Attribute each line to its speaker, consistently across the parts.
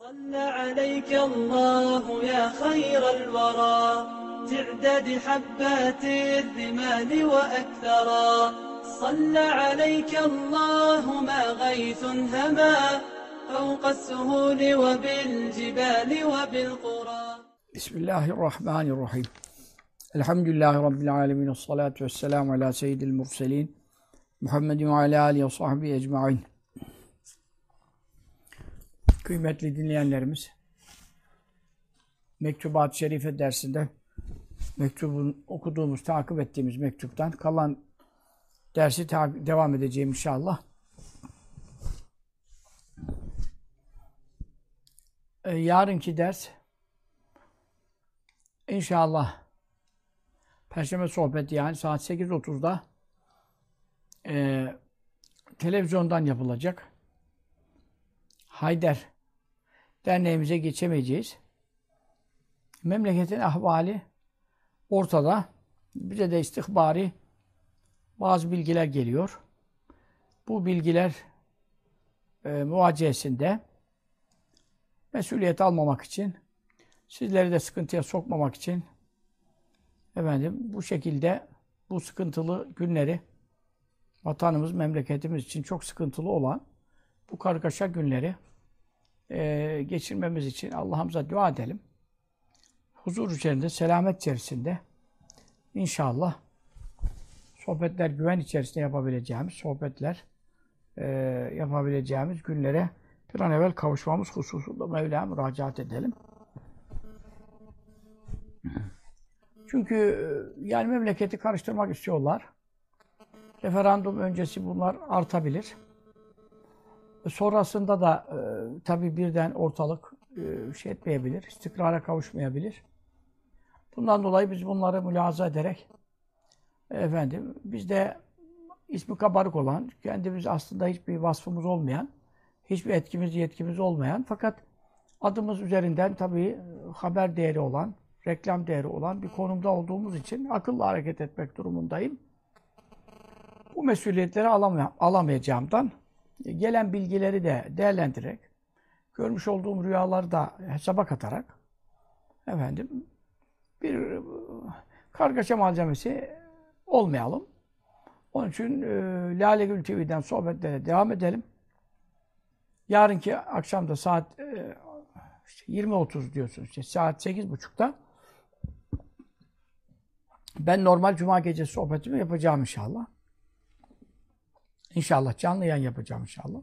Speaker 1: صلى عليك الله يا خير الورى تعداد حبات الرمال وأكثرا صلى عليك الله ما غيث هما فوق السهول وبالجبال وبالقرى.
Speaker 2: بسم الله الرحمن الرحيم. Elhamdülillahi Rabbil alemin. Esselatu vesselamu ala seyyidil murselin. Muhammedin ve ala alihi ve sahbihi ecma'in. Kıymetli dinleyenlerimiz, Mektubat-ı Şerife dersinde mektubun okuduğumuz, takip ettiğimiz mektuptan kalan dersi devam edeceğim inşallah. Yarınki ders inşallah Perşembe sohbeti, yani saat 8.30'da televizyondan yapılacak. Hayder derneğimize geçemeyeceğiz. Memleketin ahvali ortada. Bize de istihbari bazı bilgiler geliyor. Bu bilgiler muvaciyesinde mesuliyet almamak için, sizleri de sıkıntıya sokmamak için bu şekilde bu sıkıntılı günleri, vatanımız, memleketimiz için çok sıkıntılı olan bu kargaşa günleri geçirmemiz için Allah'ımıza dua edelim. Huzur içerisinde, selamet içerisinde inşallah sohbetler, güven içerisinde yapabileceğimiz sohbetler, yapabileceğimiz günlere bir an evvel kavuşmamız hususunda Mevla'ya müracaat edelim. Çünkü yani memleketi karıştırmak istiyorlar. Referandum öncesi bunlar artabilir. Sonrasında da tabii birden ortalık şey etmeyebilir, istikrara kavuşmayabilir. Bundan dolayı biz bunları mülahaza ederek biz de ismi kabarık olan, kendimiz aslında hiçbir vasfımız olmayan, hiçbir etkimiz, yetkimiz olmayan fakat adımız üzerinden tabii haber değeri olan, reklam değeri olan bir konumda olduğumuz için akıllı hareket etmek durumundayım. Bu mesuliyetleri alamayacağımdan gelen bilgileri de değerlendirerek, görmüş olduğum rüyaları da hesaba katarak bir kargaşa malzemesi olmayalım. Onun için Lale Gül TV'den sohbetlere devam edelim. Yarınki akşam da saat 20.30 diyorsunuz. Saat 8.30'da ben normal Cuma gecesi sohbetimi yapacağım inşallah. İnşallah canlı yayın yapacağım inşallah.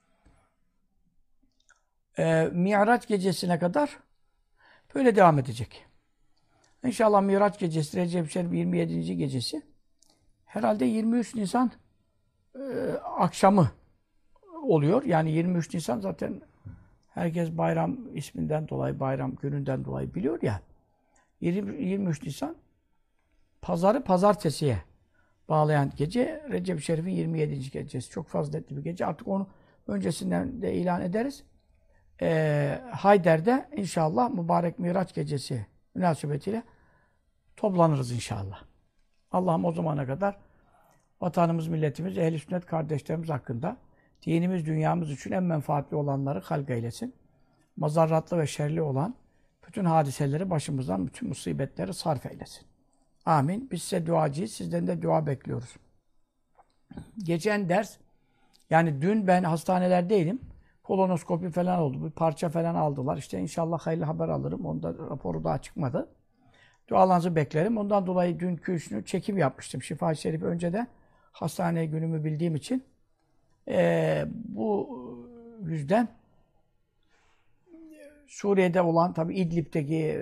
Speaker 2: Miraç gecesine kadar böyle devam edecek. İnşallah Miraç gecesi, Recep-i Şerif 27. gecesi. Herhalde 23 Nisan akşamı oluyor. Yani 23 Nisan zaten herkes bayram isminden dolayı, bayram gününden dolayı biliyor ya. 23 Nisan pazarı pazartesiye bağlayan gece Recep-i Şerif'in 27. gecesi. Çok faziletli bir gece. Artık onu öncesinden de ilan ederiz. Hayder'de inşallah mübarek Miraç gecesi münasebetiyle toplanırız inşallah. Allah'ım o zamana kadar vatanımız, milletimiz, ehl-i sünnet kardeşlerimiz hakkında dinimiz, dünyamız için en menfaatli olanları halk eylesin. Mazarratlı ve şerli olan bütün hadiseleri başımızdan, bütün musibetleri sarf eylesin. Amin. Biz size duacıyız. Sizden de dua bekliyoruz. Geçen ders, yani dün ben hastanelerdeydim. Kolonoskopi falan oldu. Bir parça falan aldılar. İşte inşallah hayırlı haber alırım. Onda raporu daha çıkmadı. Dualarınızı beklerim. Ondan dolayı dünkü çekim yapmıştım. Şifa-i Şerif önceden hastane günümü bildiğim için. Bu yüzden Suriye'de olan tabi İdlib'teki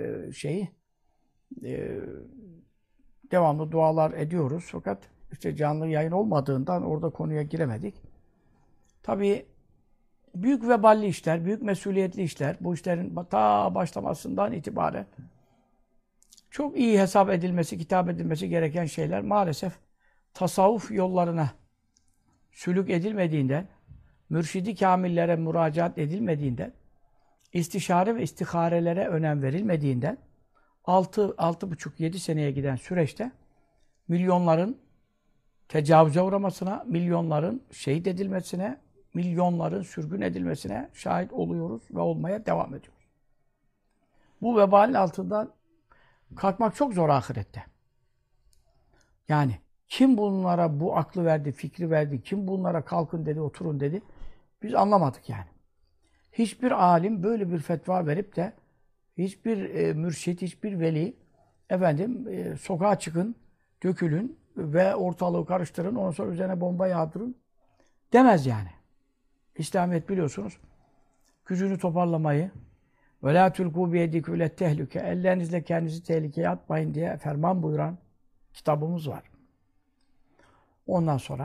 Speaker 2: devamlı dualar ediyoruz. Fakat işte canlı yayın olmadığından orada konuya giremedik. Tabii büyük veballi işler, büyük mesuliyetli işler, bu işlerin ta başlamasından itibaren çok iyi hesap edilmesi, kitap edilmesi gereken şeyler maalesef tasavvuf yollarına sülük edilmediğinden, mürşidi kamillere müracaat edilmediğinden, istişare ve istiharelere önem verilmediğinden 6,5-7 seneye giden süreçte milyonların tecavüze uğramasına, milyonların şehit edilmesine, milyonların sürgün edilmesine şahit oluyoruz ve olmaya devam ediyoruz. Bu vebalin altından kalkmak çok zor ahirette. Yani kim bunlara bu aklı verdi, fikri verdi, kim bunlara kalkın dedi, oturun dedi, biz anlamadık yani. Hiçbir alim böyle bir fetva verip de hiçbir mürşit, hiçbir veli sokağa çıkın, dökülün ve ortalığı karıştırın, ondan sonra üzerine bomba yağdırın demez yani. İslamiyet biliyorsunuz gücünü toparlamayı ve lâ tulkû biyedikû lettehluke, ellerinizle kendinizi tehlikeye atmayın diye ferman buyuran kitabımız var. Ondan sonra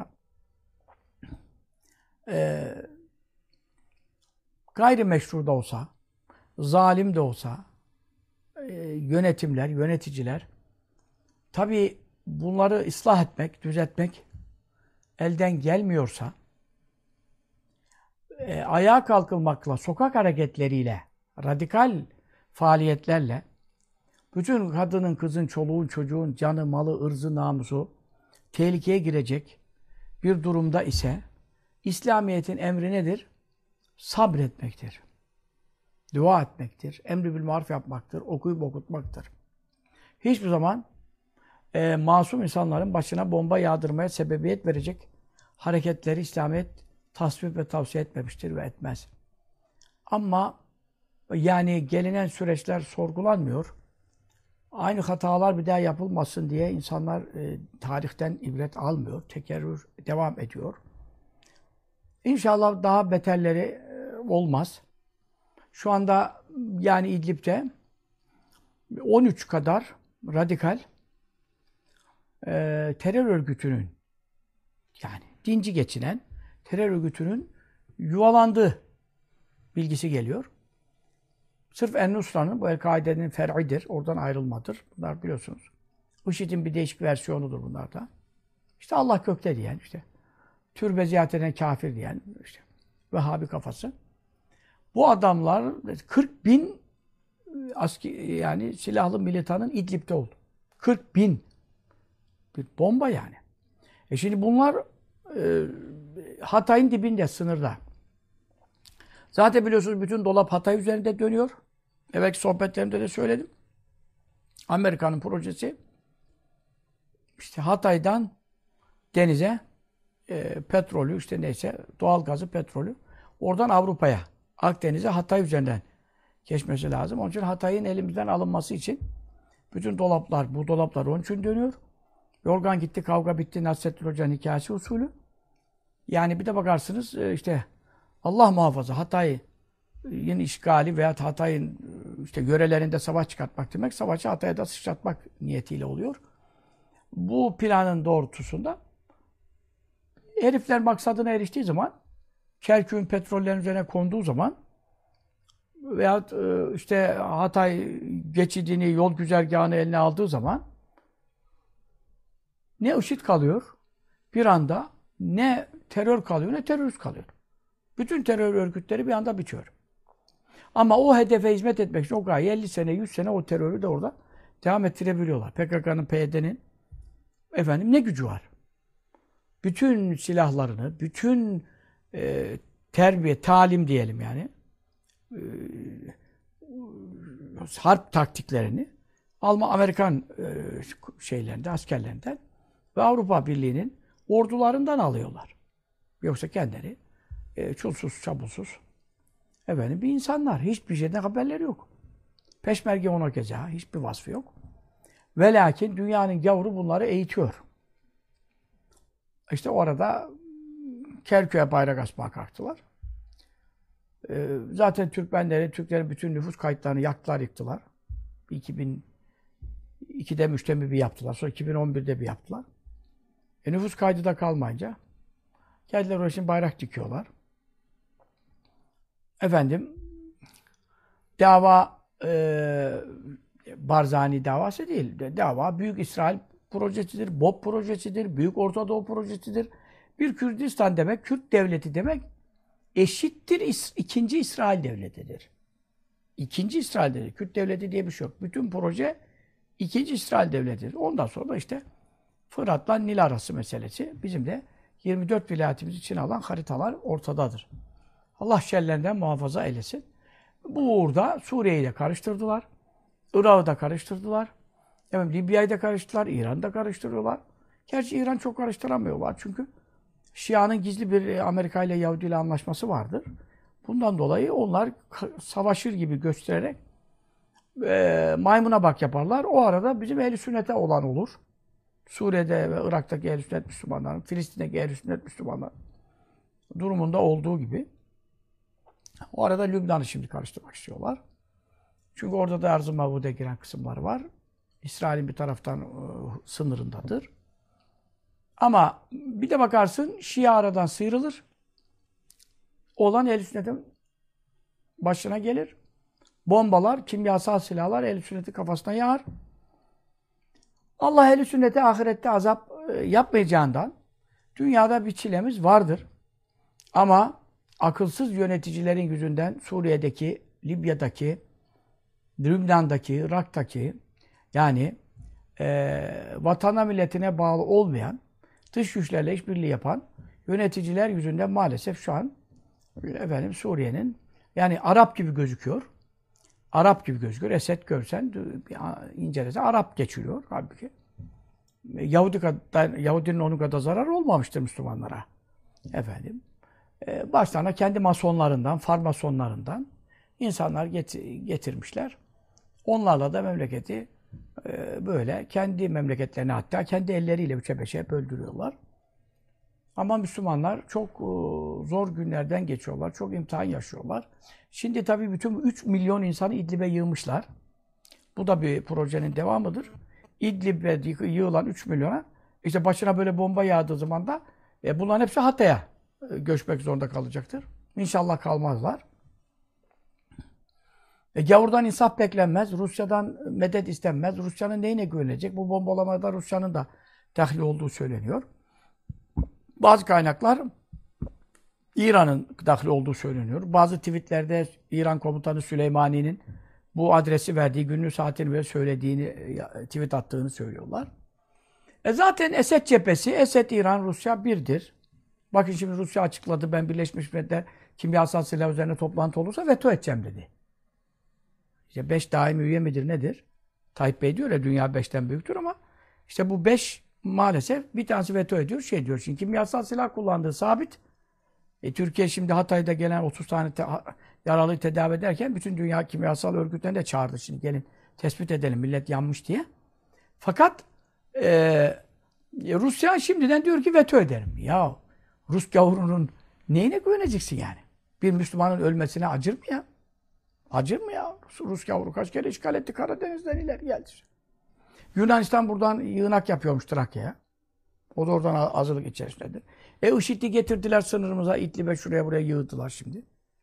Speaker 2: gayrimeşru da olsa, zalim de olsa yönetimler, yöneticiler tabii bunları ıslah etmek, düzeltmek elden gelmiyorsa ayağa kalkılmakla, sokak hareketleriyle, radikal faaliyetlerle bütün kadının, kızın, çoluğun, çocuğun canı, malı, ırzı, namusu tehlikeye girecek bir durumda ise İslamiyet'in emri nedir? Sabretmektir. Dua etmektir. Emri bil maruf yapmaktır. Okuyup okutmaktır. Hiçbir zaman masum insanların başına bomba yağdırmaya sebebiyet verecek hareketleri İslamiyet tasvip ve tavsiye etmemiştir ve etmez. Ama yani gelinen süreçler sorgulanmıyor. Aynı hatalar bir daha yapılmasın diye insanlar tarihten ibret almıyor. Tekerrür devam ediyor. İnşallah daha beterleri olmaz. Şu anda yani İdlib'de 13 kadar radikal terör örgütünün yani dinci geçinen terör örgütünün yuvalandığı bilgisi geliyor. Sırf En-Nusra'nın, bu El-Kaide'nin fer'idir. Oradan ayrılmadır. Bunlar biliyorsunuz. IŞİD'in bir değişik versiyonudur bunlar da. İşte Allah gökte diyen, işte türbe ziyaret eden kafir diyen, işte Vehhabi kafası. Bu adamlar 40 bin yani silahlı militanın İdlib'de oldu. 40 bin. Bir bomba yani. Şimdi bunlar Hatay'ın dibinde, sınırda. Zaten biliyorsunuz bütün dolap Hatay üzerinde dönüyor. Evvelki sohbetlerimde de söyledim. Amerika'nın projesi işte Hatay'dan denize petrolü, işte neyse doğal gazı, petrolü oradan Avrupa'ya, Akdeniz'e Hatay üzerinden geçmesi lazım. Onun için Hatay'ın elimizden alınması için bütün dolaplar, bu dolaplar onun için dönüyor. Yorgan gitti, kavga bitti, Nasrettin Hoca'nın hikayesi usulü. Yani bir de bakarsınız işte Allah muhafaza Hatay'ın işgali veya Hatay'ın işte yörelerinde savaş çıkartmak demek, savaşı Hatay'a da sıçratmak niyetiyle oluyor. Bu planın doğrultusunda herifler maksadına eriştiği zaman, Kerkük'ün petrollerin üzerine konduğu zaman veyahut işte Hatay geçidini, yol güzergahını eline aldığı zaman ne IŞİD kalıyor bir anda, ne terör kalıyor, ne terörist kalıyor. Bütün terör örgütleri bir anda bitiyor. Ama o hedefe hizmet etmek için o gaye 50 sene, 100 sene o terörü de orada devam ettirebiliyorlar. PKK'nın, PYD'nin ne gücü var? Bütün silahlarını, bütün terbiye, talim diyelim yani, harp taktiklerini Amerikan şeylerinden, askerlerinden ve Avrupa Birliği'nin ordularından alıyorlar. Yoksa kendileri çulsuz, çabulsuz bir insanlar. Hiçbir şeyden haberleri yok. Peşmerge ona keza hiçbir vasfı yok. Ve lakin dünyanın gavuru bunları eğitiyor. İşte orada Kerkük'e bayrak asmaya kalktılar. Zaten Türklerin bütün nüfus kayıtlarını yaktılar, yıktılar. 2002'de, 3'te bir yaptılar. Sonra 2011'de bir yaptılar. Nüfus kaydı da kalmayınca geldiler oraya, şimdi bayrak dikiyorlar. Dava Barzani davası değil. Dava Büyük İsrail projesidir, BOP projesidir, Büyük Orta Doğu projesidir. Bir Kürdistan demek, Kürt devleti demek eşittir ikinci İsrail devletidir. İkinci İsrail devleti, Kürt devleti diye bir şey yok. Bütün proje ikinci İsrail devletidir. Ondan sonra işte Fırat'la Nil arası meselesi. Bizim de 24 vilayetimiz için alan haritalar ortadadır. Allah şerlerinden muhafaza eylesin. Bu uğurda Suriye'yi de karıştırdılar. Irak'ı da karıştırdılar. Evet, Libya'yı da karıştırdılar. İran'ı da karıştırıyorlar. Gerçi İran çok karıştıramıyorlar çünkü Şia'nın gizli bir Amerika ile Yahudi ile anlaşması vardır. Bundan dolayı onlar savaşır gibi göstererek maymuna bak yaparlar. O arada bizim ehl-i sünnete olan olur. Suriye'de ve Irak'taki ehl-i sünnet Müslümanların, Filistin'deki ehl-i sünnet Müslümanlar durumunda olduğu gibi. O arada Lübnan'ı şimdi karıştırmak istiyorlar. Çünkü orada da Arz-ı Mavud'e giren kısımlar var. İsrail'in bir taraftan sınırındadır. Ama bir de bakarsın Şia aradan sıyrılır. Olan ehl-i sünnetin başına gelir. Bombalar, kimyasal silahlar ehl-i sünnetin kafasına yağar. Allah ehl-i sünnete ahirette azap yapmayacağından dünyada bir çilemiz vardır. Ama akılsız yöneticilerin yüzünden Suriye'deki, Libya'daki, Lübnan'daki, Irak'taki yani vatana milletine bağlı olmayan, dış güçlerle işbirliği yapan yöneticiler yüzünden maalesef şu an Suriye'nin yani Arap gibi gözüküyor. Arap gibi gözüküyor. Esed görsen, incelesen Arap geçiriyor halbuki. Yahudinin onun kadar zararı olmamıştır Müslümanlara. Başlarına kendi masonlarından, farmasonlarından insanlar getirmişler. Onlarla da memleketi böyle kendi memleketlerine hatta kendi elleriyle üçe beşe böldürüyorlar. Ama Müslümanlar çok zor günlerden geçiyorlar. Çok imtihan yaşıyorlar. Şimdi tabii bütün 3 milyon insanı İdlib'e yığmışlar. Bu da bir projenin devamıdır. İdlib'e yığılan 3 milyona işte başına böyle bomba yağdığı zaman da bunların hepsi Hatay'a göçmek zorunda kalacaktır. İnşallah kalmazlar. Gavurdan insaf beklenmez. Rusya'dan medet istenmez. Rusya'nın neyine güvenecek? Bu bombalamada Rusya'nın da dahli olduğu söyleniyor. Bazı kaynaklar İran'ın dahli olduğu söyleniyor. Bazı tweetlerde İran komutanı Süleymani'nin bu adresi verdiği, günlük saatini ve söylediğini, tweet attığını söylüyorlar. Zaten Esed cephesi, Esed, İran, Rusya birdir. Bakın şimdi Rusya açıkladı, ben Birleşmiş Milletler kimyasal silah üzerine toplantı olursa veto edeceğim dedi. İşte 5 daimi üye midir nedir? Tayyip Bey diyor ya dünya 5'ten büyüktür ama işte bu 5 maalesef bir tanesi veto ediyor, şey diyor. Şimdi kimyasal silah kullandığı sabit. Türkiye şimdi Hatay'da gelen 30 tane yaralıyı tedavi ederken bütün dünya kimyasal örgütlerine de çağırdı. Şimdi gelin tespit edelim millet yanmış diye. Fakat Rusya şimdiden diyor ki veto ederim. Ya Rus gavurunun neyine güveneceksin yani? Bir Müslümanın ölmesine acır mı ya? Acır mı ya? Rus gavuru kaç kere işgal etti, Karadeniz'den ileri geldi. Yunanistan buradan yığınak yapıyormuş Trakya'ya. O da oradan azılık içerisindedir. IŞİD'i getirdiler sınırımıza, İdlib'e şuraya buraya yığdılar şimdi.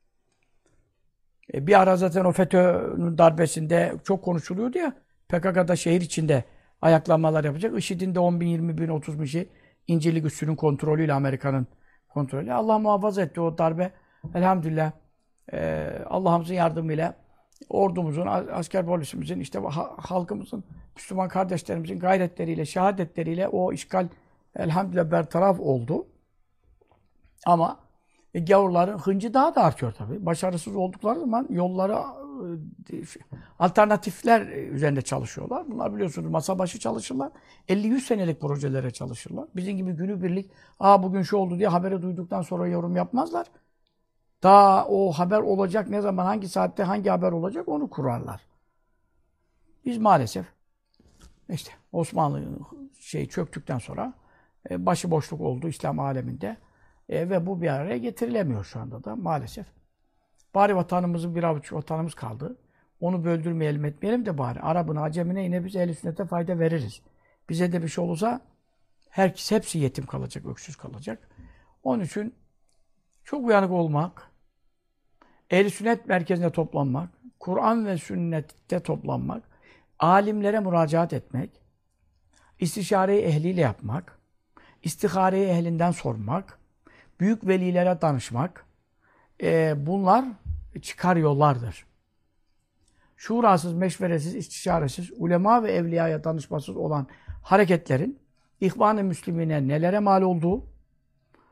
Speaker 2: Bir ara zaten o FETÖ'nün darbesinde çok konuşuluyordu ya, PKK'da şehir içinde ayaklanmalar yapacak. IŞİD'in de 10 bin, 20 bin, 30 bin şey İncirlik üssünün kontrolüyle, Amerika'nın kontrolü. Allah muhafaza etti o darbe. Elhamdülillah Allah'ımızın yardımıyla ordumuzun, asker polisimizin, işte halkımızın, Müslüman kardeşlerimizin gayretleriyle, şehadetleriyle o işgal elhamdülillah bertaraf oldu. Ama gavurların hıncı daha da artıyor tabii. Başarısız oldukları zaman yolları alternatifler üzerinde çalışıyorlar. Bunlar biliyorsunuz masa başı çalışırlar. 50-100 senelik projelere çalışırlar. Bizim gibi günübirlik bugün şu oldu diye haberi duyduktan sonra yorum yapmazlar. Daha o haber olacak ne zaman, hangi saatte, hangi haber olacak onu kurarlar. Biz maalesef işte Osmanlı çöktükten sonra başıboşluk oldu İslam aleminde ve bu bir araya getirilemiyor şu anda da maalesef. Bari vatanımızın bir avuç vatanımız kaldı. Onu böldürmeyelim etmeyelim de bari. Arabına, Acemine yine biz ehl-i sünnete fayda veririz. Bize de bir şey olursa hepsi yetim kalacak, öksüz kalacak. Onun için çok uyanık olmak, ehl-i sünnet merkezine toplanmak, Kur'an ve sünnette toplanmak, alimlere müracaat etmek, istişareyi ehliyle yapmak, istihareyi ehlinden sormak, büyük velilere danışmak, bunlar çıkar yollardır. Şurasız, meşveresiz, istişaresiz, ulema ve evliyaya danışmasız olan hareketlerin İhvan-ı Müslümine nelere mal olduğu,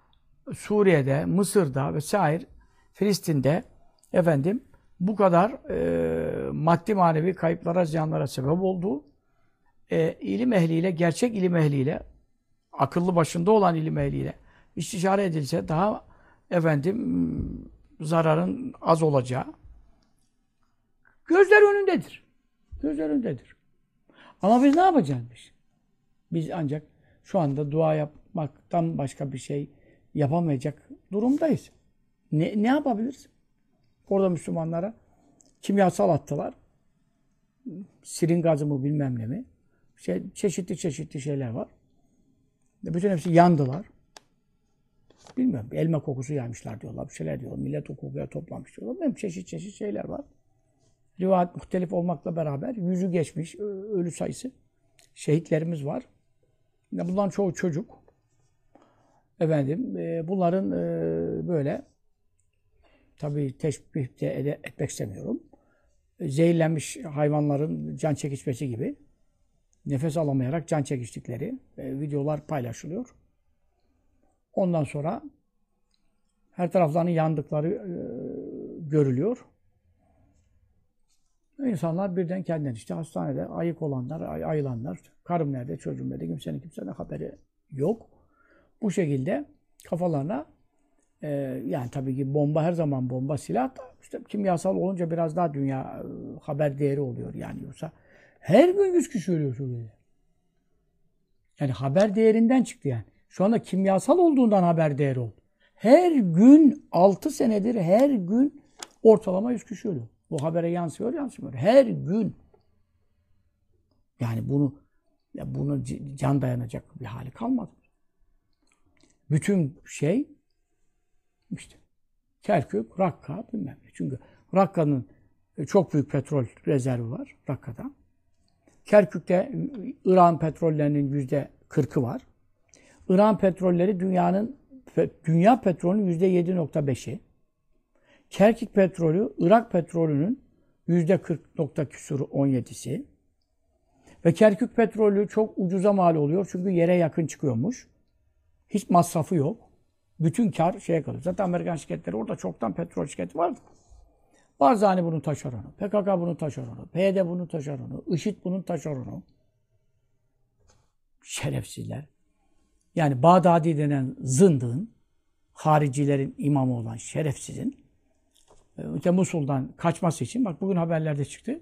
Speaker 2: Suriye'de, Mısır'da vesaire, Filistin'de efendim bu kadar maddi manevi kayıplara, ziyanlara sebep olduğu ilim ehliyle, gerçek ilim ehliyle, akıllı başında olan ilim ehliyle istişare edilse daha efendim zararın az olacağı gözler önündedir. Gözler önündedir. Ama biz ne yapacağız biz? Biz ancak şu anda dua yapmaktan başka bir şey yapamayacak durumdayız. Ne yapabiliriz? Orada Müslümanlara kimyasal attılar. Sirin gazı mı bilmem ne mi? Çeşitli şeyler var. Bütün hepsi yandılar. Bilmiyorum. Elma kokusu yaymışlar diyorlar. Bir şeyler diyorlar. Millet o kokuya toplamış diyorlar. Benim çeşit şeyler var. Rivayet muhtelif olmakla beraber yüzü geçmiş ölü sayısı. Şehitlerimiz var. Bunların çoğu çocuk. Efendim, bunların böyle tabii teşbih de etmek istemiyorum. Zehirlenmiş hayvanların can çekişmesi gibi nefes alamayarak can çekiştikleri videolar paylaşılıyor. Ondan sonra her taraflarının yandıkları görülüyor. İnsanlar birden kendinden işte hastanede ayık olanlar, ayılanlar, karım nerede, çocuğum nerede, kimsenin haberi yok. Bu şekilde kafalarına yani tabii ki bomba her zaman bomba, silah da işte kimyasal olunca biraz daha dünya haber değeri oluyor yani, yoksa her gün 100 kişi ölüyor Suriye'de. Yani haber değerinden çıktı yani. Şu anda kimyasal olduğundan haber değeri oldu. Her gün 6 senedir her gün ortalama 100 kişi ölüyor. Bu habere yansımıyor. Her gün. Yani bunu can dayanacak bir hali kalmadı. Bütün şey işte Kerkük, Rakka bilmem ne. Çünkü Rakka'nın çok büyük petrol rezervi var Rakka'da. Kerkük'te İran petrollerinin %40'ı var. İran petrolleri dünya petrolünün %7.5'i. Kerkük petrolü Irak petrolünün %40.17'si. Ve Kerkük petrolü çok ucuza mal oluyor çünkü yere yakın çıkıyormuş. Hiç masrafı yok. Bütün kar şeye kalıyor. Zaten Amerikan şirketleri orada çoktan petrol şirketi vardı. Barzani bunun taşeronu, PKK bunun taşeronu, PYD bunun taşeronu, IŞİD bunun taşeronu. Şerefsizler. Yani Bağdadi denen zındığın, haricilerin imamı olan şerefsizin Musul'dan kaçması için, bak bugün haberlerde çıktı,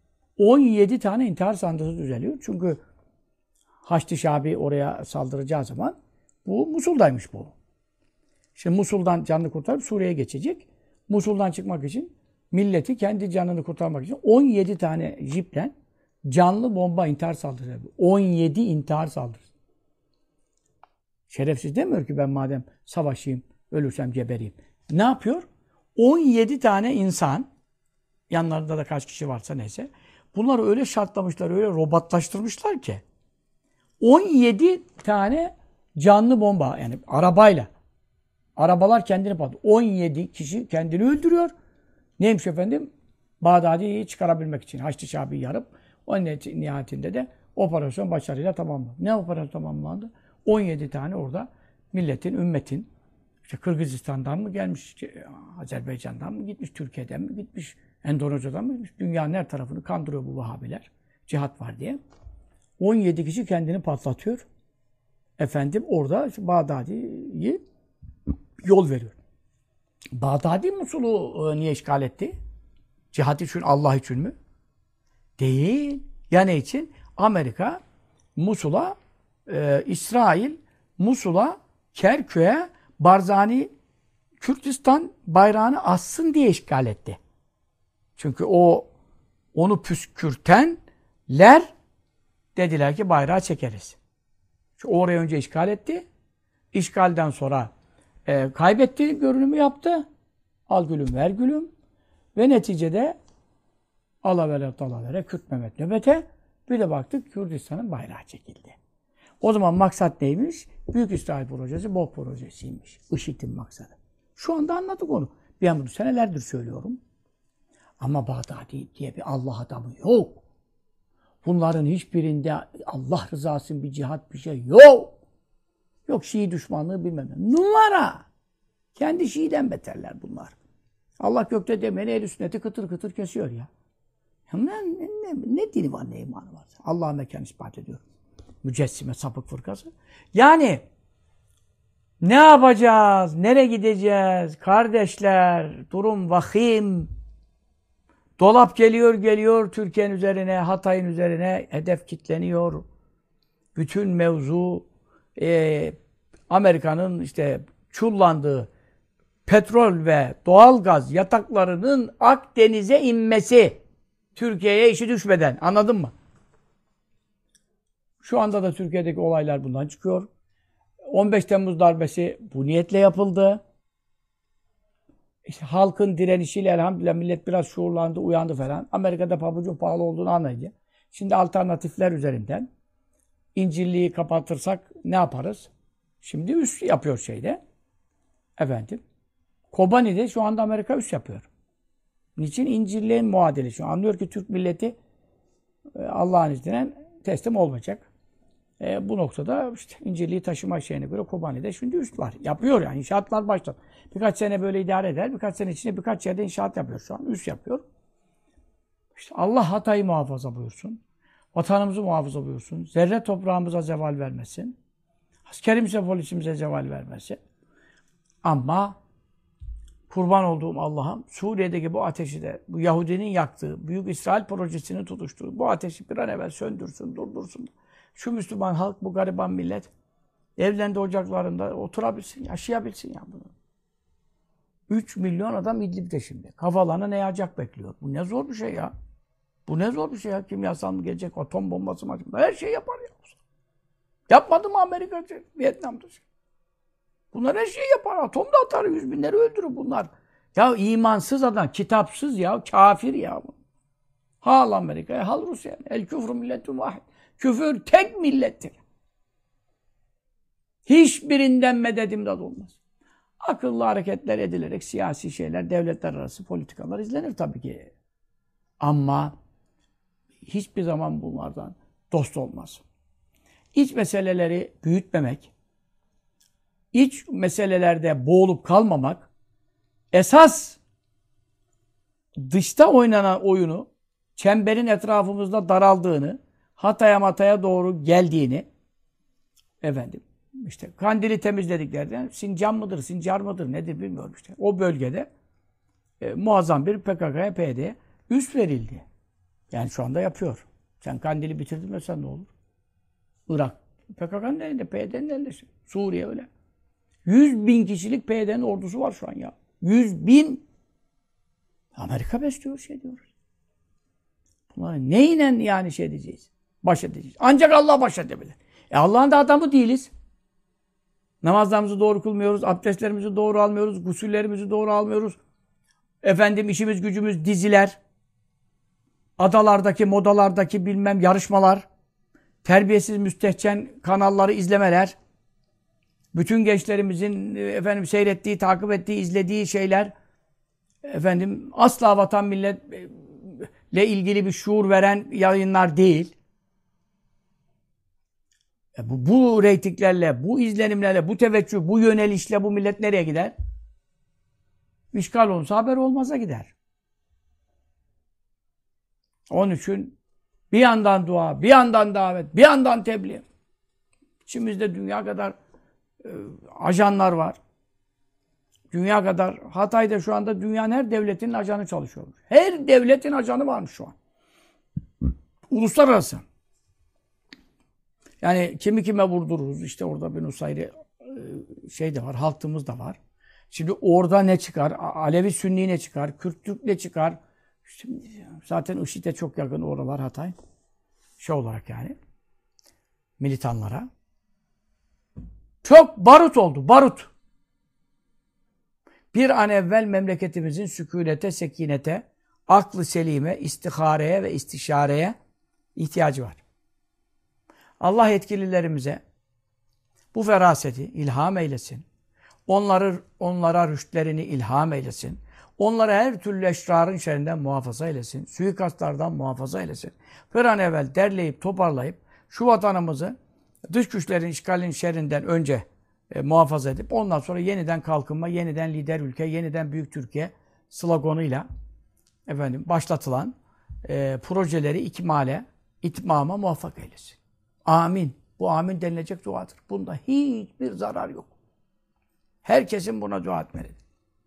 Speaker 2: 17 tane intihar sandığı düzeliyor. Çünkü Haçlı Şabi oraya saldıracağı zaman bu Musul'daymış bu. Şimdi Musul'dan canını kurtarıp Suriye'ye geçecek. Musul'dan çıkmak için milleti kendi canını kurtarmak için 17 tane jiple canlı bomba intihar saldırısı yapıyor. 17 intihar saldırısı. Şerefsiz demiyor ki ben madem savaşayım, ölürsem gebereyim. Ne yapıyor? 17 tane insan, yanlarında da kaç kişi varsa neyse, bunları öyle şartlamışlar, öyle robotlaştırmışlar ki 17 tane canlı bomba, yani arabayla. Arabalar kendini patlıyor. 17 kişi kendini öldürüyor. Neymiş efendim? Bağdadi'yi çıkarabilmek için Haçlı Şabi'yi yarıp o nihayetinde de operasyon başarıyla tamamlandı. Ne operasyon tamamlandı? 17 tane orada milletin, ümmetin, işte Kırgızistan'dan mı gelmiş, Azerbaycan'dan mı gitmiş, Türkiye'den mi gitmiş, Endonezya'dan mı gitmiş? Dünyanın her tarafını kandırıyor bu Vahabiler. Cihat var diye. 17 kişi kendini patlatıyor. Efendim orada Bağdadi'yi yol veriyor. Bağdadi Musul'u niye işgal etti? Cihat için, Allah için mi? Değil. Ya ne için? Amerika Musul'a, İsrail Musul'a, Kerkük'e Barzani Kürdistan bayrağını assın diye işgal etti. Çünkü onu püskürtenler dediler ki bayrağı çekeriz. Çünkü oraya önce işgal etti. İşgalden sonra kaybetti, görünümü yaptı. Al gülüm ver gülüm. Ve neticede alavere dalavere Kürt Mehmet nöbete, bir de baktık Kürdistan'ın bayrağı çekildi. O zaman maksat neymiş? Büyük İsrail projesi, BOP projesiymiş. IŞİD'in maksadı. Şu anda anladık onu. Ben bunu senelerdir söylüyorum. Ama Bağdadi diye bir Allah adamı yok. Bunların hiçbirinde Allah rızası bir cihat bir şey yok. Yok Şii düşmanlığı bilmem ne. Numara. Kendi Şii'den beterler bunlar. Allah gökte demeyeni ehl-i sünneti kıtır kıtır kesiyor ya. Ne dini var, ne imanı var? Allah'a mekan ispat ediyor. Mücessime, sapık fırkası. Yani ne yapacağız? Nereye gideceğiz? Kardeşler, durum vahim. Dolap geliyor Türkiye'nin üzerine, Hatay'ın üzerine hedef kitleniyor. Bütün mevzu Amerika'nın işte çullandığı petrol ve doğalgaz yataklarının Akdeniz'e inmesi. Türkiye'ye işi düşmeden. Anladın mı? Şu anda da Türkiye'deki olaylar bundan çıkıyor. 15 Temmuz darbesi bu niyetle yapıldı. İşte halkın direnişiyle elhamdülillah millet biraz şuurlandı, uyandı falan. Amerika'da pabucun pahalı olduğunu anlayınca. Şimdi alternatifler üzerinden İncirliği kapatırsak ne yaparız? Şimdi üs yapıyor şeyde. Efendim. Kobani'de şu anda Amerika üs yapıyor. Niçin? İncirliğin muadili. Şu anlıyor ki Türk milleti Allah'ın izniyle teslim olmayacak. Bu noktada işte İncirliği taşıma şeyine göre Kobani'de şimdi üst var. Yapıyor yani. İnşaatlar başladı. Birkaç sene böyle idare eder. Birkaç sene içinde birkaç yerde inşaat yapıyor şu an. Üst yapıyor. İşte Allah Hatay'ı muhafaza buyursun. Vatanımızı muhafaza buyursun. Zerre toprağımıza zeval vermesin. Askerimize, polisimize zeval vermesin. Ama kurban olduğum Allah'ım Suriye'deki bu ateşi de, bu Yahudinin yaktığı, Büyük İsrail projesini tutuştuğu bu ateşi bir an evvel söndürsün, durdursun. Şu Müslüman halk, bu gariban millet evlerinde, ocaklarında oturabilsin, yaşayabilsin ya bunu. 3 milyon adam İdlib'de şimdi. Kafalarına ne yağacak bekliyor. Bu ne zor bir şey ya. Bu ne zor bir şey ya. Kimyasal mı gelecek, atom bombası mı? Her şey yapar ya. Yapmadı mı Amerika, Vietnam'da? Bunlar her şeyi yapar. Atom da atar, 100 binleri öldürür bunlar. Ya imansız adam, kitapsız ya, kafir ya. Hal Amerika'ya, hal Rusya'ya. El küfrü milletun vahid. Küfür tek millettir. Hiçbirinden mededimdad olmaz. Akıllı hareketler edilerek siyasi şeyler, devletler arası politikalar izlenir tabii ki. Ama hiçbir zaman bunlardan dost olmaz. İç meseleleri büyütmemek, iç meselelerde boğulup kalmamak, esas dışta oynanan oyunu, çemberin etrafımızda daraldığını, Hatay'a doğru geldiğini, efendim, işte Kandil'i temizlediklerden Sincan mıdır, Sincar mıdır, nedir bilmiyorum işte. O bölgede muazzam bir PKK'ya, PYD'ye üst verildi. Yani şu anda yapıyor. Sen Kandil'i bitirdin mesela ne olur? Irak. PKK'nın elinde, PYD'nin elinde. Suriye öyle. 100 bin kişilik PYD'nin ordusu var şu an ya. 100 bin. Amerika besliyor şey diyoruz. Bunları neyle yani şey edeceğiz? Baş edeceğiz. Ancak Allah baş edebilir. Allah'ın da adamı değiliz. Namazlarımızı doğru kılmıyoruz. Abdestlerimizi doğru almıyoruz. Gusüllerimizi doğru almıyoruz. Efendim işimiz gücümüz diziler. Adalardaki, modalardaki bilmem yarışmalar. Terbiyesiz müstehcen kanalları izlemeler. Bütün gençlerimizin efendim seyrettiği, takip ettiği, izlediği şeyler efendim asla vatan milletle ilgili bir şuur veren yayınlar değil. Bu reytinglerle, bu izlenimlerle, bu teveccüh, bu yönelişle bu millet nereye gider? İşgal olursa haber olmaza gider. Onun için bir yandan dua, bir yandan davet, bir yandan tebliğ. İçimizde dünya kadar ajanlar var. Dünya kadar. Hatay'da şu anda dünyanın her devletinin ajanı çalışıyormuş. Her devletin ajanı varmış şu an. Uluslararası. Yani kimi kime vurdururuz. İşte orada bir Nusayri şey de var, halkımız da var. Şimdi orada ne çıkar? Alevi Sünni ne çıkar? Kürt Türk ne çıkar? Şimdi zaten IŞİD'e çok yakın oralar Hatay. Şey olarak yani. Militanlara. Çok barut oldu, barut. Bir an evvel memleketimizin sükunete, sekinete, aklı selime, istihareye ve istişareye ihtiyacı var. Allah yetkililerimize bu feraseti ilham eylesin. Onlara rüştlerini ilham eylesin. Onları her türlü eşrarın şerrinden muhafaza eylesin. Suikastlardan muhafaza eylesin. Bir an evvel derleyip toparlayıp şu vatanımızı dış güçlerin işgalinin şerrinden önce muhafaza edip ondan sonra yeniden kalkınma, yeniden lider ülke, yeniden büyük Türkiye sloganıyla başlatılan projeleri itmama muvaffak eylesin. Amin. Bu amin denilecek duadır. Bunda hiçbir zarar yok. Herkesin buna dua etmelidir.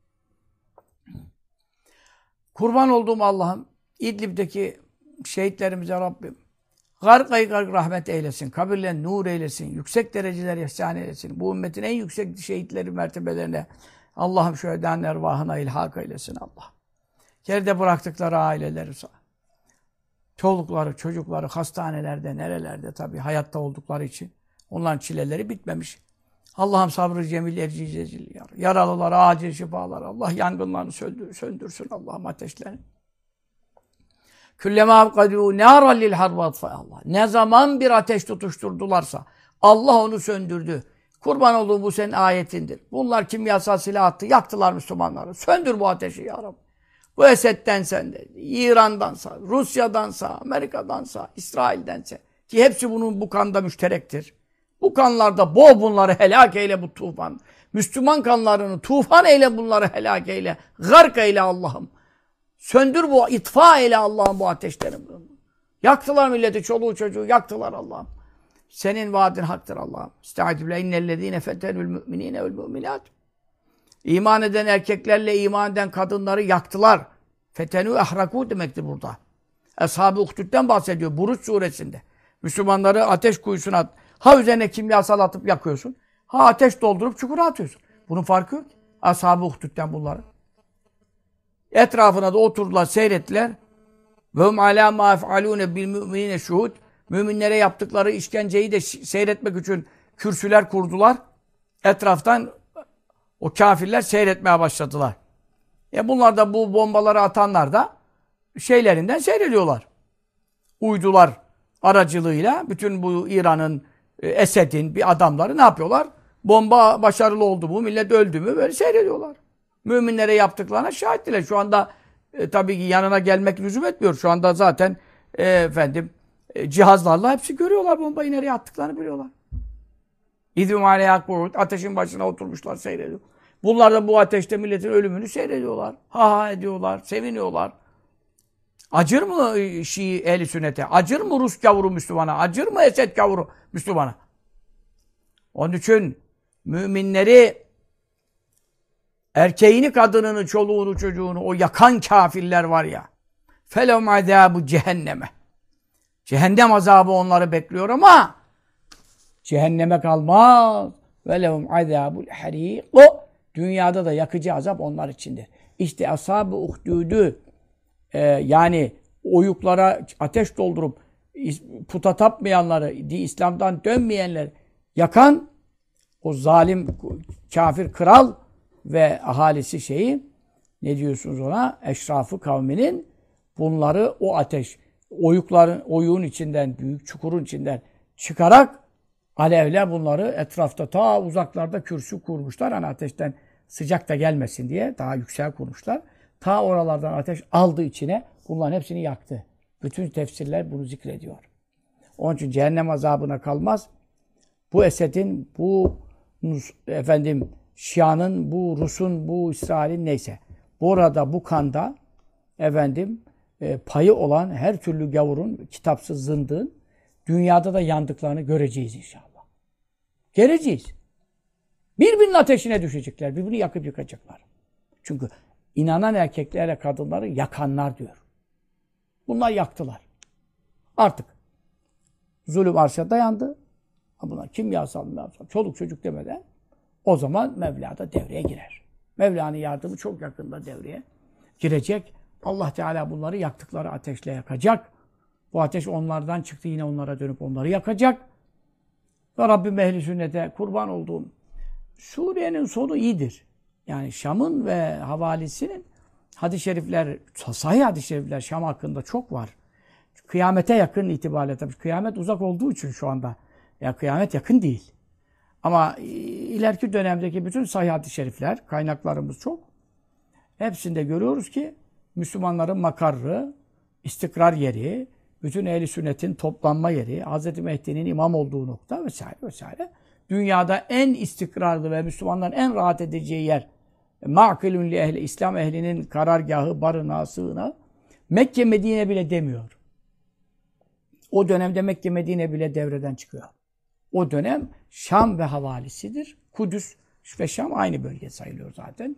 Speaker 2: Kurban olduğum Allah'ım, İdlib'deki şehitlerimize Rabbim garg rahmet eylesin, kabirlerini nur eylesin, yüksek dereceler ihsan eylesin. Bu ümmetin en yüksek şehitleri mertebelerine Allah'ım şühedanın ervahına ilhak eylesin Allah. Geride bıraktıkları aileleri, çolukları, çocukları hastanelerde, nerelerde tabii hayatta oldukları için onların çileleri bitmemiş. Allah'ım sabrı cemil ercicecil yaralılara acil şifalar. Allah yangınlarını söndürsün Allah'ım ateşlerini. Küllema abkadû nâran lil harbat Allah. Ne zaman bir ateş tutuşturdularsa Allah onu söndürdü. Kurban olduğu bu senin ayetindir. Bunlar kimyasal silah attı, yaktılar Müslümanları. Söndür bu ateşi ya Rabbi. Bu Esed'dense, İran'dansa, Rusya'dansa, Amerika'dansa, İsrail'dense ki hepsi bu kanda müşterektir. Bu kanlarda boğ bunları helak eyle bu tufan. Müslüman kanlarını tufan eyle bunları helak eyle. Gark eyle Allah'ım. Söndür bu, itfa eyle Allah'ım bu ateşleri. Yaktılar milleti, çoluğu çocuğu yaktılar Allah'ım. Senin vaadin haktır Allah'ım. Estaizu billah innellezîne fetenül mü'minîne vel mü'minât. İman eden erkeklerle iman eden kadınları yaktılar. Fetenü ahrakû demektir burada. Ashab-ı Uhdud'den bahsediyor Buruç suresinde. Müslümanları ateş kuyusuna at. Ha üzerine kimyasal atıp yakıyorsun. Ha ateş doldurup çukura atıyorsun. Bunun farkı yok. Ashab-ı Uhdud'den bunları. Etrafına da oturdular, seyrettiler. Ve hum alâ mâ ef'alûne bil mü'minîne şuhud. Müminlere yaptıkları işkenceyi de seyretmek için kürsüler kurdular. Etraftan o kafirler seyretmeye başladılar. Bunlar da bu bombaları atanlar da şeylerinden seyrediyorlar. Uydular aracılığıyla bütün bu İran'ın, Esed'in bir adamları ne yapıyorlar? Bomba başarılı oldu mu, millet öldü mü böyle seyrediyorlar. Müminlere yaptıklarına şahittiler. Şu anda tabii ki yanına gelmek lüzum etmiyor. Şu anda zaten cihazlarla hepsi görüyorlar bombayı nereye attıklarını biliyorlar. İzmû aleyhâ ku'ud. Ateşin başına oturmuşlar seyrediyor. Bunlar da bu ateşte milletin ölümünü seyrediyorlar. Ha ha ediyorlar, seviniyorlar. Acır mı Şii ehli sünnete? Acır mı Rus gavuru Müslümana? Acır mı Esed gavuru Müslümana? Onun için müminleri, erkeğini, kadınını, çoluğunu, çocuğunu o yakan kafirler var ya. Felehum azâbu cehenneme. Cehennem azabı onları bekliyor ama cehenneme kalmaz. Ve lehum azâbul harîk. Dünyada da yakıcı azap onlar içindir. İşte ashab-ı uhdûdü yani oyuklara ateş doldurup puta tapmayanları, İslam'dan dönmeyenler yakan o zalim kafir kral ve ahalisi ne diyorsunuz ona? Eşrafı kavminin bunları o ateş oyuğun içinden, büyük çukurun içinden çıkarak alevle bunları etrafta ta uzaklarda kürsü kurmuşlar. Hani ateşten sıcak da gelmesin diye daha yüksek kurmuşlar. Ta oralardan ateş aldı içine. Bunların hepsini yaktı. Bütün tefsirler bunu zikrediyor. Onun için cehennem azabına kalmaz. Bu Esed'in, bu Şia'nın, bu Rus'un, bu İsrail'in neyse. Burada, bu kanda payı olan her türlü gavurun, kitapsız zındığın dünyada da yandıklarını göreceğiz inşallah. Göreceğiz. Birbirinin ateşine düşecekler. Birbirini yakıp yıkacaklar. Çünkü inanan erkeklerle kadınları yakanlar diyor. Bunlar yaktılar. Artık zulüm arşa dayandı. Bunlar kimyasal, çoluk çocuk demeden o zaman Mevla da devreye girer. Mevla'nın yardımı çok yakında devreye girecek. Allah Teala bunları yaktıkları ateşle yakacak. Bu ateş onlardan çıktı yine onlara dönüp onları yakacak. Ve Rabbim ehli sünnete kurban olduğum Suriye'nin sonu iyidir. Yani Şam'ın ve havalisinin hadis-i şerifler, sahih hadis-i şerifler Şam hakkında çok var. Kıyamete yakın itibariyle tabii. Kıyamet uzak olduğu için şu anda. Ya kıyamet yakın değil. Ama ileriki dönemdeki bütün sahih hadis-i şerifler, kaynaklarımız çok. Hepsinde görüyoruz ki Müslümanların makarrı, istikrar yeri, bütün ehl-i sünnetin toplanma yeri, Hz. Mehdi'nin imam olduğu nokta vesaire vesaire. dünyada en istikrarlı ve Müslümanların en rahat edeceği yer, ma'kilun li ehli, İslam ehlinin karargahı, barınağı, sığınağı, Mekke, Medine bile demiyor. O dönemde Mekke, Medine bile devreden çıkıyor. O dönem Şam ve havalisidir. Kudüs ve Şam aynı bölge sayılıyor zaten.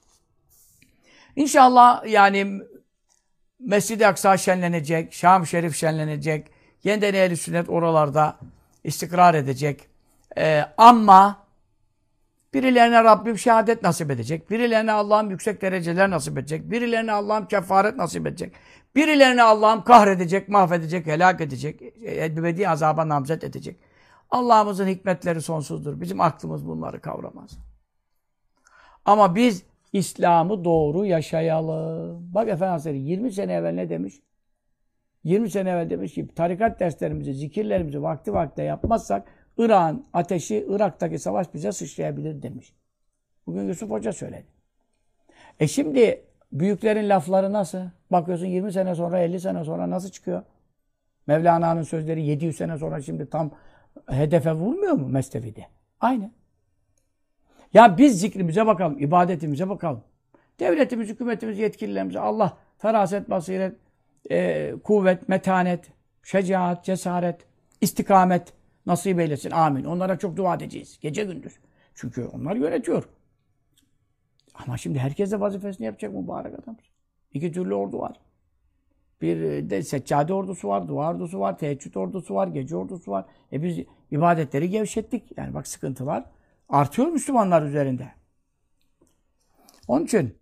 Speaker 2: İnşallah yani Mescid-i Aksa şenlenecek, Şam-ı Şerif şenlenecek, yeniden ehl-i sünnet oralarda istikrar edecek. Ama birilerine Rabbim şehadet nasip edecek, birilerine Allah'ım yüksek dereceler nasip edecek, birilerine Allah'ım kefaret nasip edecek, birilerine Allah'ım kahredecek, mahvedecek, helak edecek, ebedi azaba namzet edecek. Allah'ımızın hikmetleri sonsuzdur. Bizim aklımız bunları kavramaz. Ama biz İslam'ı doğru yaşayalım. Bak Efendimiz 20 sene evvel ne demiş? 20 sene evvel demiş ki tarikat derslerimizi, zikirlerimizi vakti vakti yapmazsak Irak'ın ateşi, Irak'taki savaş bize sıçrayabilir demiş. Bugün Yusuf Hoca söyledi. Şimdi büyüklerin lafları nasıl? Bakıyorsun 20 sene sonra, 50 sene sonra nasıl çıkıyor? Mevlana'nın sözleri 700 sene sonra şimdi tam hedefe vurmuyor mu Mesnevi'de? Aynı. Ya biz zikrimize bakalım, ibadetimize bakalım. Devletimiz, hükümetimiz, yetkililerimize Allah feraset, basiret, kuvvet, metanet, şecaat, cesaret, istikamet nasip eylesin. Amin. Onlara çok dua edeceğiz. Gece gündüz. Çünkü onlar yönetiyor. Ama şimdi herkes de vazifesini yapacak mübarek adam. İki türlü ordu var. Bir de seccade ordusu var, dua ordusu var, teheccüd ordusu var, gece ordusu var. Biz ibadetleri gevşettik. Yani bak sıkıntılar artıyor Müslümanlar üzerinde. Onun için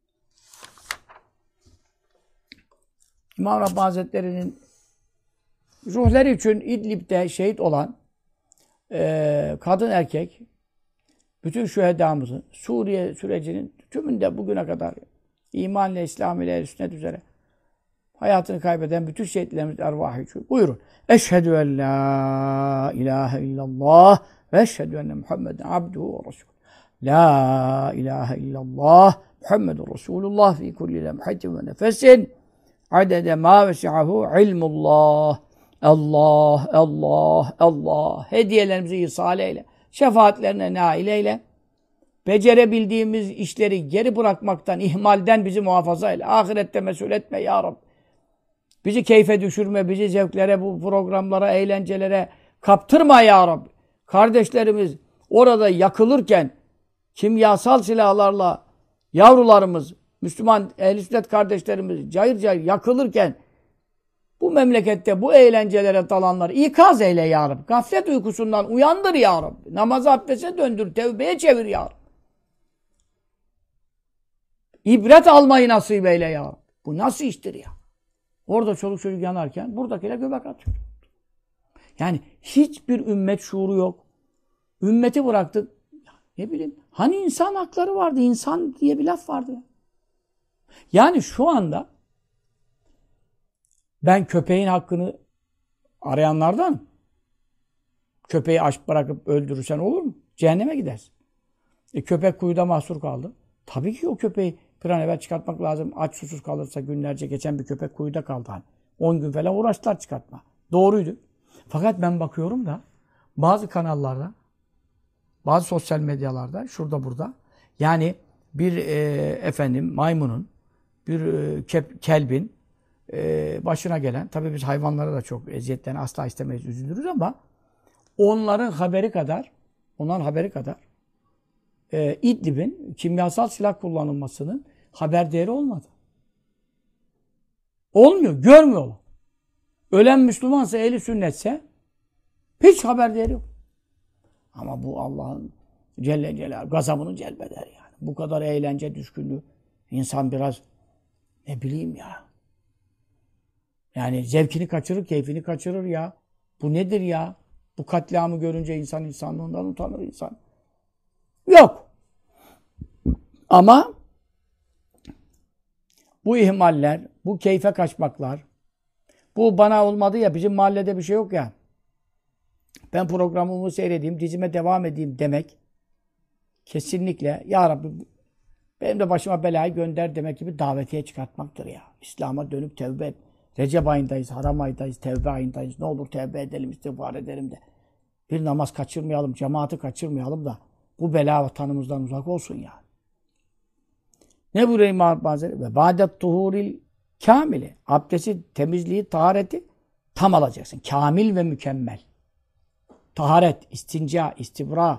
Speaker 2: İmam Rabbani Hazretleri'nin ruhları için İdlib'de şehit olan kadın erkek bütün şühedamızın Suriye sürecinin tümünde bugüne kadar iman ile, İslam ile, ehl-i sünnet üzere hayatını kaybeden bütün şehitlerimiz ervahı için. Buyurun. Eşhedü en la ilahe illallah ve eşhedü enne Muhammeden abduhu ve resulü. La ilahe illallah Muhammedun Resulullah fi kulli lemhatin ve nefesin adede ma vesi'ahu ilmullah. Allah, Allah, Allah. Hediyelerimizi ihsal eyle. Şefaatlerine nail eyle. Becerebildiğimiz işleri geri bırakmaktan, ihmalden bizi muhafaza eyle. Ahirette mesul etme ya Rabbi. Bizi keyfe düşürme, bizi zevklere, bu programlara, eğlencelere kaptırma ya Rabbi. Kardeşlerimiz orada yakılırken, kimyasal silahlarla yavrularımız, Müslüman ehl-i sünnet kardeşlerimiz cayır cayır yakılırken, bu memlekette bu eğlencelere dalanları ikaz eyle ya Rabbi. Gaflet uykusundan uyandır ya Rabbi. Namazı abdeste döndür, tevbeye çevir ya Rabbi. İbret almayı nasip eyle ya Rabbi. Bu nasıl iştir ya? Orada çoluk çocuk yanarken buradakiler göbek atıyor. Yani hiçbir ümmet şuuru yok. Ümmeti bıraktık. Ne bileyim. Hani insan hakları vardı. İnsan diye bir laf vardı ya. Yani şu anda ben köpeğin hakkını arayanlardan, köpeği aç bırakıp öldürürsen olur mu? Cehenneme gidersin. Köpek kuyuda mahsur kaldı. Tabii ki o köpeği bir an evvel çıkartmak lazım. Aç susuz kalırsa günlerce geçen bir köpek kuyuda kaldı. 10 gün falan uğraştılar çıkartma. Doğruydu. Fakat ben bakıyorum da bazı kanallarda, bazı sosyal medyalarda, şurada burada, yani bir maymunun, bir kelbin başına gelen, tabii biz hayvanlara da çok eziyetlerini asla istemeyiz, üzülürüz ama onların haberi kadar İdlib'in kimyasal silah kullanılmasının haber değeri olmadı. Olmuyor, görmüyorlar. Ölen Müslümansa, ehli sünnetse hiç haber değeri yok. Ama bu Allah'ın Celle Celaluhu gazabını celbeder yani. Bu kadar eğlence düşkünlüğü insan biraz ne bileyim ya. Yani zevkini kaçırır, keyfini kaçırır ya. Bu nedir ya? Bu katliamı görünce insan insanlığından utanır insan. Yok. Ama bu ihmaller, bu keyfe kaçmaklar, bu bana olmadı ya, bizim mahallede bir şey yok ya, ben programımı seyredeyim, dizime devam edeyim demek kesinlikle ya Rabbi benim de başıma belayı gönder demek gibi davetiye çıkartmaktır ya. İslam'a dönüp tevbe et. Recep ayındayız, haram ayındayız, tevbe ayındayız. Ne olur tevbe edelim, istiğfar edelim de. Bir namaz kaçırmayalım, cemaati kaçırmayalım da bu bela vatanımızdan uzak olsun ya. Ne buyuruyor İmam Hazretleri? Ve ba'det tuhuril kamili. Abdesti, temizliği, tahareti tam alacaksın. Kamil ve mükemmel. Taharet, istinca, istibra,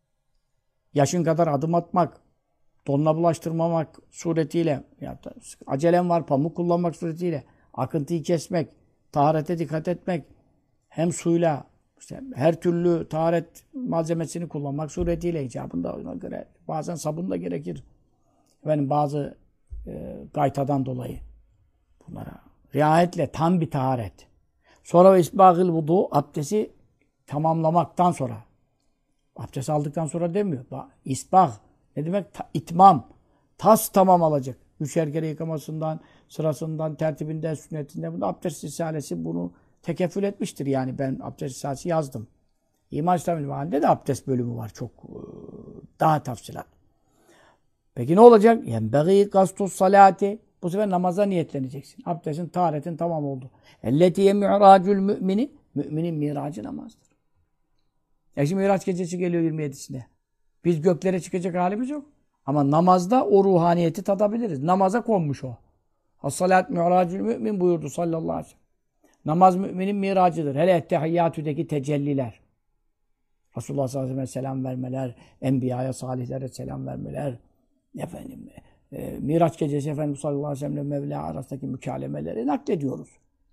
Speaker 2: yaşın kadar adım atmak, donla bulaştırmamak suretiyle, ya acelem var, pamuk kullanmak suretiyle, akıntıyı kesmek, taharete dikkat etmek, hem suyla, işte her türlü taharet malzemesini kullanmak suretiyle icabında ona göre bazen sabun da gerekir. Efendim bazı gaytadan dolayı bunlara riayetle tam bir taharet. Sonra ve isbâgil vudu, abdesti tamamlamaktan sonra. Abdest aldıktan sonra demiyor. İsbâg ne demek? İtmam. Tas tamam alacak. 3'er kere yıkamasından, sırasından, tertibinden, sünnetinden. Bunu abdest risalesi bunu tekeffül etmiştir. Yani ben abdest risalesi yazdım. İman İslam İlmihalinde de abdest bölümü var. Çok daha tafsilat. Peki ne olacak? Yenbeğî kastus salati. Bu sefer namaza niyetleneceksin. Abdestin, taharetin tamam oldu. Elletiye mi'racül mümini. Müminin miracı namazdır. Şimdi Miraç gecesi geliyor 27'sinde. Biz göklere çıkacak halimiz yok. Ama namazda o ruhaniyeti tadabiliriz. Namaza konmuş o. As-salat mi'racül mümin buyurdu sallallahu aleyhi ve sellem. Namaz müminin miracıdır. Hele ettehiyyatüdeki tecelliler. Resulullah sallallahu aleyhi ve sellem selam vermeler, enbiyaya, salihlere selam vermeler. Efendim, Miraç gecesi Efendimiz sallallahu aleyhi ve sellem Mevla arasındaki mükalemeleri naklediyoruz.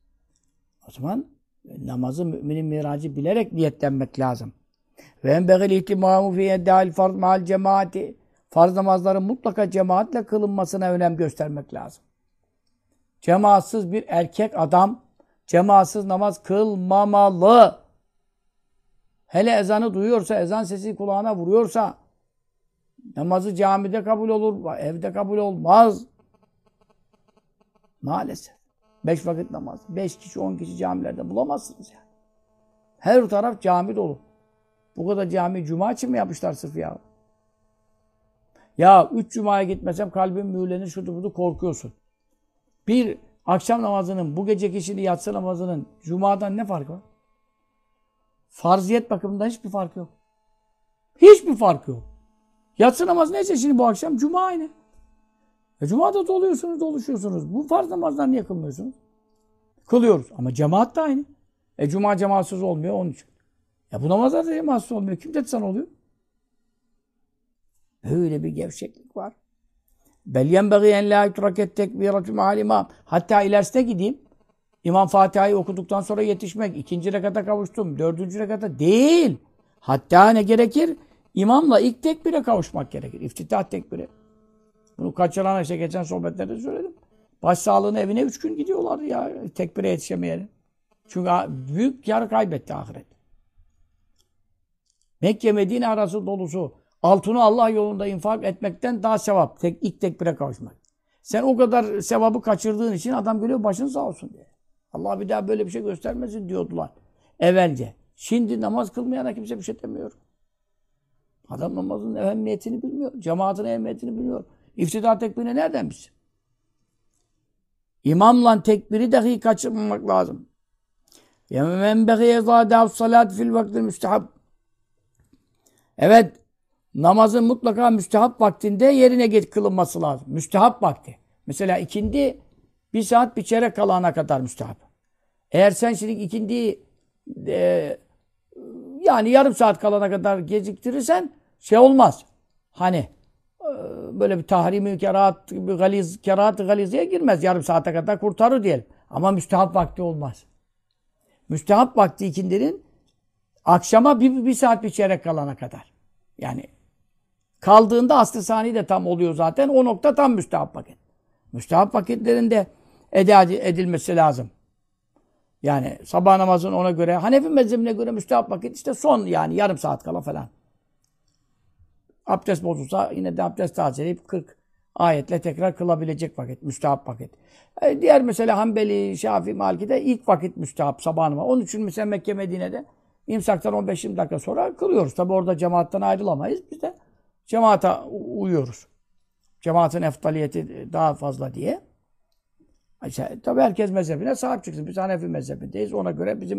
Speaker 2: O zaman namazı müminin miracı bilerek niyetlenmek lazım. Ve enbegil ihtimamu fi eddâil farz ma'al cemaati. Farz namazların mutlaka cemaatle kılınmasına önem göstermek lazım. Cemaatsız bir erkek adam cemaatsız namaz kılmamalı. Hele ezanı duyuyorsa, ezan sesi kulağına vuruyorsa namazı camide kabul olur, evde kabul olmaz. Maalesef. 5 vakit namaz. 5 kişi, 10 kişi camilerde bulamazsınız yani. Her taraf cami dolu. Bu kadar cami cuma için mi yapmışlar sırf ya? Ya 3 cumaya gitmesem kalbim mühürlenir, şudur budur korkuyorsun. Bir akşam namazının, bu geceki şimdi yatsı namazının cumadan ne farkı var? Farziyet bakımından hiçbir farkı yok. Hiçbir farkı yok. Yatsı namazı neyse şimdi bu akşam cuma aynı. Cuma'da doluyorsunuz, doluşuyorsunuz. Bu farz namazdan niye kılmıyorsunuz? Kılıyoruz ama cemaat da aynı. Cuma cemaatsız olmuyor onun için. Bu namazlar da cemaatsız olmuyor. Kim dedi sana oluyor? Böyle bir gevşeklik var. Bel yenbeği en la yutraket tekbiratü ma'al imam. Hatta ilerisine gideyim. İmam Fatiha'yı okuduktan sonra yetişmek. 2. rekata kavuştum. 4. rekata değil. Hatta ne gerekir? İmamla ilk tekbire kavuşmak gerekir. İftitah tekbiri. Bunu kaçıran işte geçen sohbetlerde söyledim. Başsağlığına evine 3 gün gidiyorlardı ya. Tekbire yetişemeyelim. Çünkü büyük kar kaybetti ahiret. Mekke Medine arası dolusu. Altını Allah yolunda infak etmekten daha sevap. İlk tekbire kavuşmak. Sen o kadar sevabı kaçırdığın için adam geliyor başın sağ olsun diye. Allah bir daha böyle bir şey göstermesin diyordular evvelce. Şimdi namaz kılmayana kimse bir şey demiyor. Adam namazın ehemmiyetini bilmiyor. Cemaatin ehemmiyetini bilmiyor. İftida tekbirini nereden bilsin? İmamla tekbiri dahi kaçırmamak lazım. يَمَنْ بَغِيَ زَادَهُ الصَّلَاةِ فِي الْوَقْتِ الْمُسْتَحَبِ. Evet, namazın mutlaka müstehap vaktinde yerine kılınması lazım. Müstehap vakti. Mesela ikindi 1 saat bir çeyrek kalana kadar müstehap. Eğer sen şimdi ikindiyi yani yarım saat kalana kadar geciktirirsen şey olmaz. Hani böyle bir tahrimi kerahat, bir kerahat-ı galizeye girmez. Yarım saate kadar kurtarır diyelim. Ama müstehap vakti olmaz. Müstehap vakti ikindinin akşama bir saat bir çeyrek kalana kadar. Yani kaldığında asr-ı sani de tam oluyor zaten. O nokta tam müstehap vakit. Müstehap vakitlerinde eda edilmesi lazım. Yani sabah namazın ona göre, Hanefi mezhebine göre müstehap vakit işte son yani yarım saat kala falan. Abdest bozulsa yine de abdest tazeleyip 40 ayetle tekrar kılabilecek vakit. Müstehap vakit. Diğer mesela Hanbeli, Şafii, Maliki'de ilk vakit müstehap sabah namazı. Onun için mesela Mekke, Medine'de imsaktan 15-20 dakika sonra kılıyoruz. Tabi orada cemaatten ayrılamayız. Biz de cemaate uyuyoruz. Cemaatin eftaliyeti daha fazla diye. İşte, tabi herkes mezhebine sahip çıksın. Biz Hanefi mezhebindeyiz. Ona göre bizim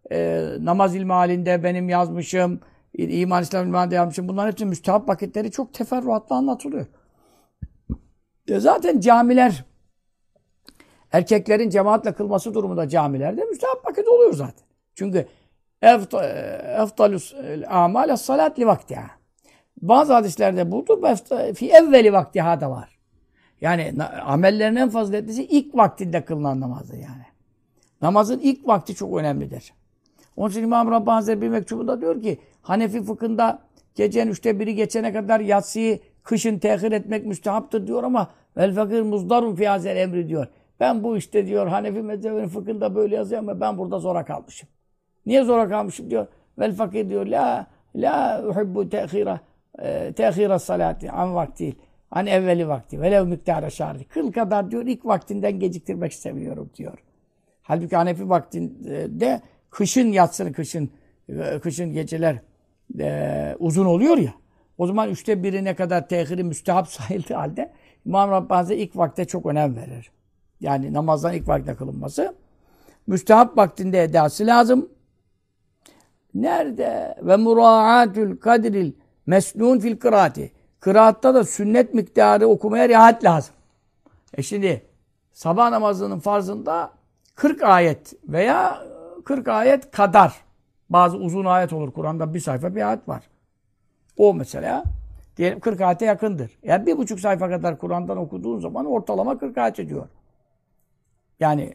Speaker 2: namaz ilmi halinde benim yazmışım, iman İslam ilmi halinde yazmışım. Bunların hepsi müstehap vakitleri çok teferruatlı anlatılıyor. Zaten camiler, erkeklerin cemaatle kılması durumunda camilerde müstehap vakit oluyor zaten. Çünkü eftalus amal es-salat li vaktiha. Bazı hadislerde budur. Fi evveli vaktiha da var. Yani amellerin en faziletlisi ilk vaktinde kılınan namazdır yani. Namazın ilk vakti çok önemlidir. Onun için İmam Rabbani Hazretleri bir mektubunda diyor ki Hanefi fıkhında gecenin 1/3 geçene kadar yatsıyı kışın tehir etmek müstehaptır diyor ama vel fakir muzdarun fi hazel emri diyor. Ben bu işte diyor Hanefi mezhebinin fıkhında böyle yazıyor ama ben burada zora kalmışım. Niye zora kalmışım diyor. Vel fakir diyor la uhibbu tehira salati an vakti an evveli vakti velev miktara şarri. Kıl kadar diyor ilk vaktinden geciktirmek istemiyorum diyor. Halbuki Hanefi vaktinde kışın yatsın kışın geceler uzun oluyor ya. O zaman 1/3'e kadar tehiri müstehap sayıldığı halde İmam Rabbani ilk vakte çok önem verir. Yani namazdan ilk vakte kılınması. Müstehap vaktinde edası lazım. Nerede? Ve muraatul kadril mesnun fil kıraati. Kıraatta da sünnet miktarı okumaya riayet lazım. Şimdi sabah namazının farzında 40 ayet veya 40 ayet kadar. Bazı uzun ayet olur. Kur'an'da bir sayfa bir ayet var. O mesela diyelim 40 ayete yakındır. Yani 1,5 sayfa kadar Kur'an'dan okuduğun zaman ortalama 40 ayet ediyor. Yani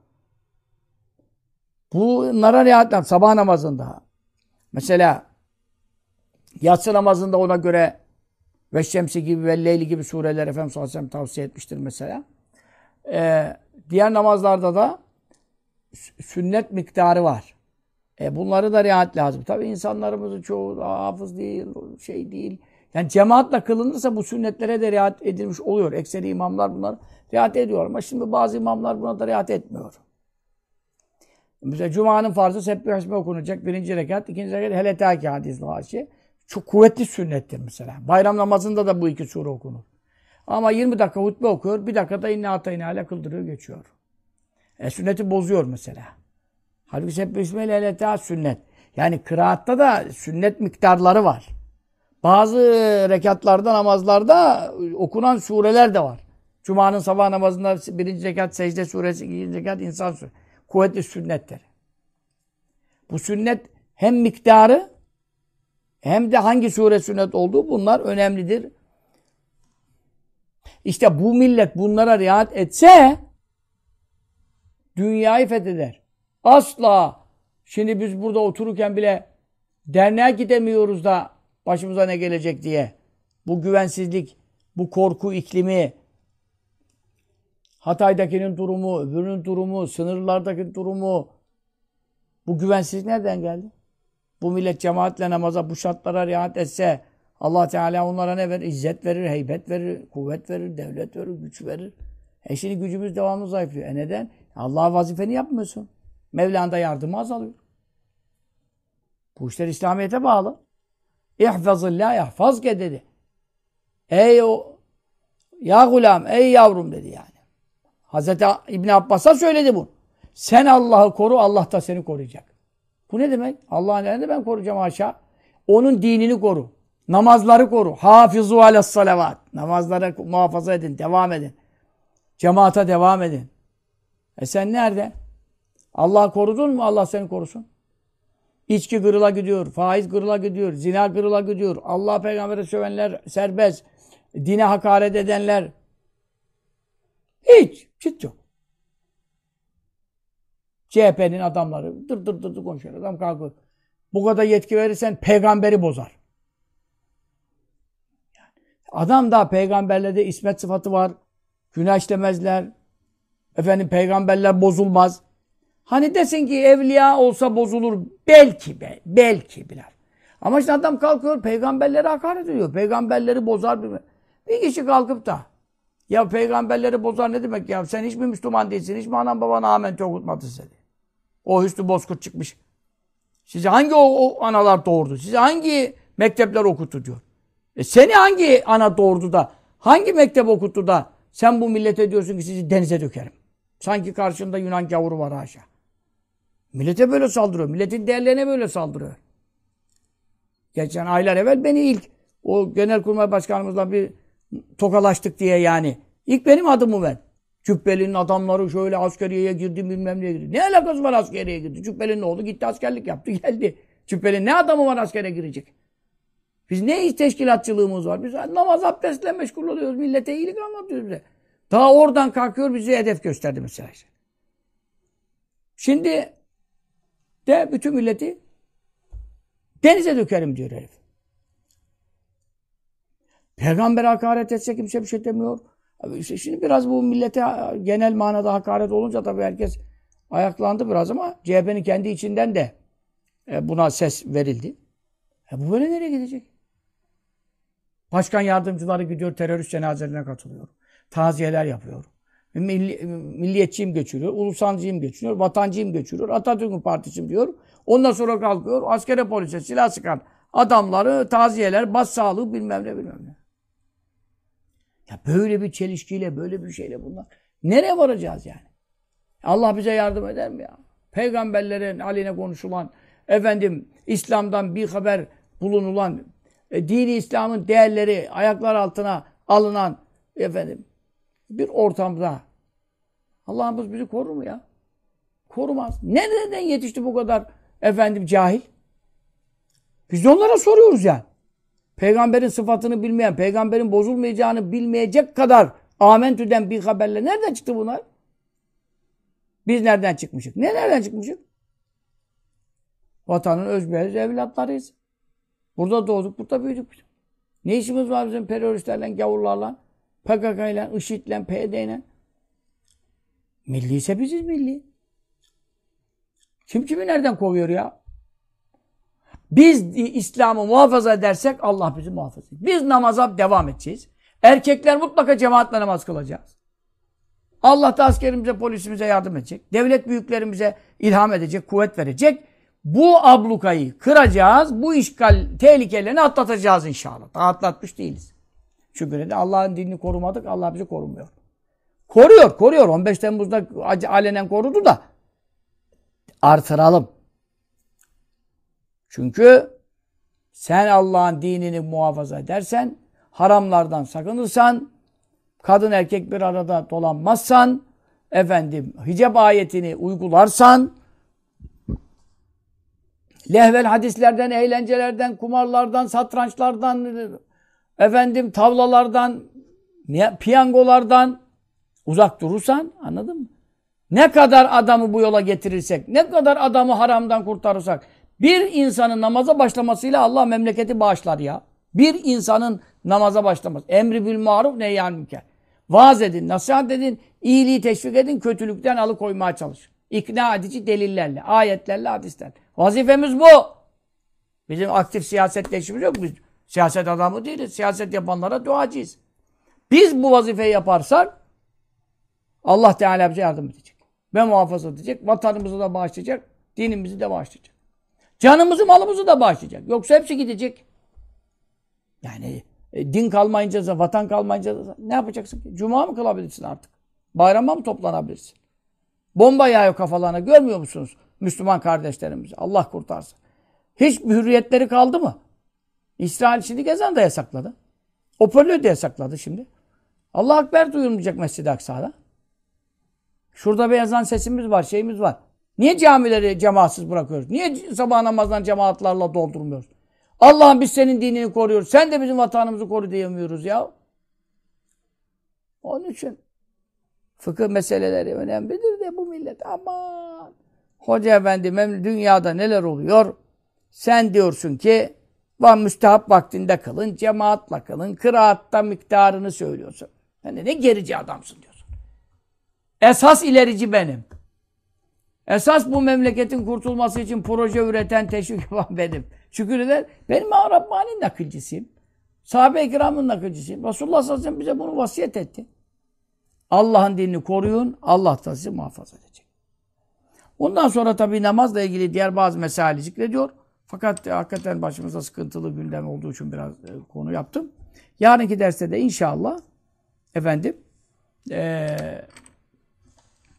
Speaker 2: bunlara riayet lazım. Sabah namazında. Mesela yatsı namazında ona göre Veşşemsi gibi ve Leyli gibi sureler Efendimiz sallallahu aleyhi ve sellem tavsiye etmiştir mesela. Diğer namazlarda da sünnet miktarı var. Bunları da riayet lazım. Tabii insanlarımızın çoğu hafız değil, şey değil. Yani cemaatle kılınırsa bu sünnetlere de riayet edilmiş oluyor. Ekseri imamlar bunları riayet ediyor. Ama şimdi bazı imamlar buna da riayet etmiyor. Mesela Cuma'nın farzı Sebbih ismi okunacak. 1. rekat, 2. rekat Heletâki hadis-i haşi. Çok kuvvetli sünnettir mesela. Bayram namazında da bu 2 sure okunur. Ama 20 dakika hutbe okuyor, 1 dakikada inne atayna ile kıldırıyor, geçiyor. Sünneti bozuyor mesela. Halbuki Sebbih ismi ile Heletâki sünnet. Yani kıraatta da sünnet miktarları var. Bazı rekatlarda, namazlarda okunan sureler de var. Cuma'nın sabah namazında 1. rekat secde suresi, 2. rekat insan suresi. Kuvvetli sünnettir. Bu sünnet hem miktarı hem de hangi sure sünnet olduğu bunlar önemlidir. İşte bu millet bunlara riayet etse dünyayı fetheder. Asla. Şimdi biz burada otururken bile derneğe gidemiyoruz da başımıza ne gelecek diye. Bu güvensizlik, bu korku iklimi, Hatay'dakinin durumu, öbürünün durumu, sınırlardaki durumu, bu güvensizlik nereden geldi? Bu millet cemaatle namaza, bu şartlara riayet etse Allah Teala onlara ne verir? İzzet verir, heybet verir, kuvvet verir, devlet verir, güç verir. Şimdi gücümüz devamlı zayıflıyor. Neden? Allah'a vazifeni yapmıyorsun. Mevla'nda yardımı azalıyor. Bu işler İslamiyet'e bağlı. İhfazillâh yahfazke dedi. Ya gulam, ey yavrum dedi yani. Hazreti İbn Abbas'a söyledi bu. Sen Allah'ı koru, Allah da seni koruyacak. Bu ne demek? Allah'ın elinde ben koruyacağım haşa. Onun dinini koru. Namazları koru. Hafizu alas salavat. Namazlara muhafaza edin, devam edin. Cemaate devam edin. Sen nerede? Allah'ı korudun mu? Allah seni korusun. İçki kırıla gidiyor, faiz kırıla gidiyor, zina kırıla gidiyor. Allah peygambere sövenler serbest. Dine hakaret edenler hiç yok. CHP'nin adamları dır konuşuyor. Adam kalkıyor. Bu kadar yetki verirsen peygamberi bozar. Adam da peygamberlerde ismet sıfatı var. Günah işlemezler. Peygamberler bozulmaz. Hani desin ki evliya olsa bozulur. Belki bilir. Ama işte adam kalkıyor peygamberlere hakaret ediyor. Peygamberleri bozar bir kişi kalkıp da ya peygamberleri bozar ne demek ya? Sen hiç mi Müslüman değilsin? Hiç mi anan baban amentü okutmadı seni? O Hüsnü Bozkurt çıkmış. Size hangi o analar doğurdu? Size hangi mektepler okuttu diyor. Seni hangi ana doğurdu da hangi mektep okuttu da sen bu millete diyorsun ki sizi denize dökerim. Sanki karşında Yunan gavuru var haşa. Millete böyle saldırıyor. Milletin değerlerine böyle saldırıyor. Geçen aylar evvel beni ilk o Genelkurmay Başkanımızla bir tokalaştık diye yani. İlk benim adımı ver. Cübbeli'nin adamları şöyle askeriyeye girdi bilmem neye girdi. Ne alakası var askeriyeye girdi? Cübbeli'nin oğlu gitti askerlik yaptı geldi. Cübbeli'nin ne adamı var askere girecek? Biz ne teşkilatçılığımız var? Biz namaz abdestle meşgul oluyoruz. Millete iyilik anlatıyoruz bize. Daha oradan kalkıyor bize hedef gösterdi mesela. Şimdi de bütün milleti denize dökerim diyor herif. Peygamber hakaret etse kimse bir şey demiyor. Şimdi biraz bu millete genel manada hakaret olunca tabii herkes ayaklandı biraz ama CHP'nin kendi içinden de buna ses verildi. Bu böyle nereye gidecek? Başkan yardımcıları gidiyor, terörist cenazelerine katılıyor. Taziyeler yapıyor. Milliyetçiyim geçiriyor, ulusalcıyım geçiriyor, vatancıyım geçiriyor, Atatürk'ün partisiyim diyor. Ondan sonra kalkıyor, askere polise silah sıkan adamları, taziyeler, başsağlığı bilmem ne bilmem ne. Ya böyle bir çelişkiyle, böyle bir şeyle bunlar. Nereye varacağız yani? Allah bize yardım eder mi ya? Peygamberlerin aleyhine konuşulan, İslam'dan bir haber bulunulan, dini İslam'ın değerleri ayaklar altına alınan bir ortamda Allah'ımız bizi korur mu ya? Korumaz. Nereden yetişti bu kadar cahil? Biz de onlara soruyoruz yani. Peygamberin sıfatını bilmeyen, peygamberin bozulmayacağını bilmeyecek kadar amentüden bir haberle nereden çıktı bunlar? Biz nereden çıkmışık? Nereden çıkmışık? Vatanın özbeyaz evlatlarıyız. Burada doğduk, burada büyüdük. Ne işimiz var bizim teröristlerle, gavurlarla, PKK'yla, IŞİD'le, PYD'yle? Milli ise biziz milli. Kim kimi nereden kovuyor ya? Biz İslam'ı muhafaza edersek Allah bizi muhafaza edecek. Biz namaza devam edeceğiz. Erkekler mutlaka cemaatle namaz kılacağız. Allah da askerimize, polisimize yardım edecek. Devlet büyüklerimize ilham edecek, kuvvet verecek. Bu ablukayı kıracağız. Bu işgal tehlikelerini atlatacağız inşallah. Daha atlatmış değiliz. Çünkü de Allah'ın dinini korumadık. Allah bizi korumuyor. Koruyor. 15 Temmuz'da alenen korudu da artıralım. Çünkü sen Allah'ın dinini muhafaza edersen, haramlardan sakınırsan, kadın erkek bir arada dolanmazsan, hicab ayetini uygularsan, lehvel hadislerden, eğlencelerden, kumarlardan, satrançlardan, tavlalardan, piyangolardan uzak durursan, anladın mı? Ne kadar adamı bu yola getirirsek, ne kadar adamı haramdan kurtarırsak, bir insanın namaza başlamasıyla Allah memleketi bağışlar ya. Bir insanın namaza başlaması. Emri bil maruf nehyan münker. Vaaz edin, nasihat edin, iyiliği teşvik edin, kötülükten alıkoymaya çalışın. İkna edici delillerle, ayetlerle, hadislerle. Vazifemiz bu. Bizim aktif siyasetle işimiz yok. Biz siyaset adamı değiliz. Siyaset yapanlara duacıyız. Biz bu vazifeyi yaparsak Allah Teala bize yardım edecek. Ve muhafaza edecek. Vatanımızı da bağışlayacak. Dinimizi de bağışlayacak. Canımızı, malımızı da bağışlayacak. Yoksa hepsi gidecek. Yani din kalmayınca, vatan kalmayınca ne yapacaksın ki? Cuma mı kılabilirsin artık? Bayrama mı toplanabilirsin? Bomba yağıyor kafalarına. Görmüyor musunuz Müslüman kardeşlerimizi? Allah kurtarsın. Hiç hürriyetleri kaldı mı? İsrail şimdi ezan da yasakladı. Hoparlör de yasakladı şimdi. Allah Ekber duyulmayacak Mescid-i Aksa'da. Şurada bir ezan sesimiz var, şeyimiz var. Niye camileri cemaatsiz bırakıyoruz? Niye sabah namazdan cemaatlarla doldurmuyoruz? Allah'ım biz senin dinini koruyoruz. Sen de bizim vatanımızı koru diyemiyoruz ya. Onun için fıkıh meseleleri önemlidir de bu millet aman. Hoca efendi dünyada neler oluyor? Sen diyorsun ki müstehap vaktinde kılın, cemaatla kılın, kıraatta miktarını söylüyorsun. Yani ne gerici adamsın diyorsun. Esas ilerici benim. Esas bu memleketin kurtulması için proje üreten, teşvik yapan benim. Şükür eder. Benim Rabbani'nin nakilcisiyim. Sahabe-i kiramın nakilcisiyim. Resulullah sallallahu aleyhi ve sellem bize bunu vasiyet etti. Allah'ın dinini koruyun, Allah da sizi muhafaza edecek. Ondan sonra tabii namazla ilgili diğer bazı mesaili zikrediyor. Fakat hakikaten başımızda sıkıntılı gündem olduğu için biraz konu yaptım. Yarınki derste de inşallah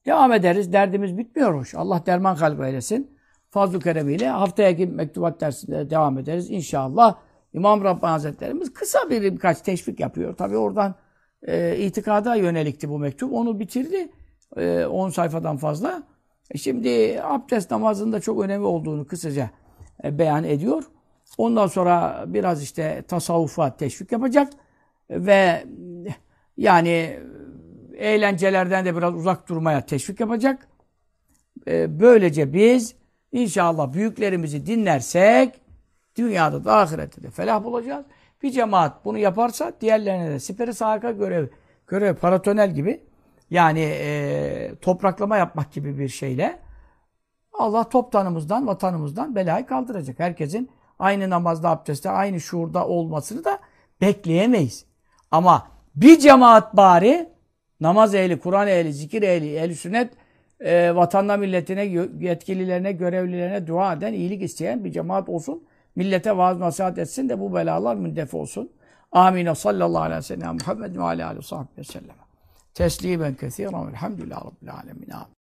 Speaker 2: Devam ederiz. Derdimiz bitmiyormuş. Allah derman kalbi eylesin. Fazl-ı keremiyle haftaya mektubat dersinde devam ederiz. İnşallah İmam Rabbani Hazretlerimiz kısa birkaç teşvik yapıyor. Tabii oradan itikada yönelikti bu mektup. Onu bitirdi. 10 sayfadan fazla. Şimdi abdest namazında çok önemli olduğunu kısaca beyan ediyor. Ondan sonra biraz işte tasavvufa teşvik yapacak ve yani eğlencelerden de biraz uzak durmaya teşvik yapacak. Böylece biz inşallah büyüklerimizi dinlersek dünyada da ahirette de felah bulacağız. Bir cemaat bunu yaparsa diğerlerine de siperi sahaka görev paratonel gibi yani topraklama yapmak gibi bir şeyle Allah toptanımızdan, vatanımızdan belayı kaldıracak. Herkesin aynı namazda, abdestte, aynı şuurda olmasını da bekleyemeyiz. Ama bir cemaat bari namaz ehli, Kur'an ehli, zikir ehli, ehl-i sünnet vatanına, milletine, yetkililerine, görevlilerine dua eden, iyilik isteyen bir cemaat olsun. Millete vaaz nasihat etsin de bu belalar mündef olsun. Amin. Sallallahu aleyhi ve sellem Muhammed ve aleyhi ve sellem. Teslimen kesiren. Elhamdülillahi Rabbil alemin.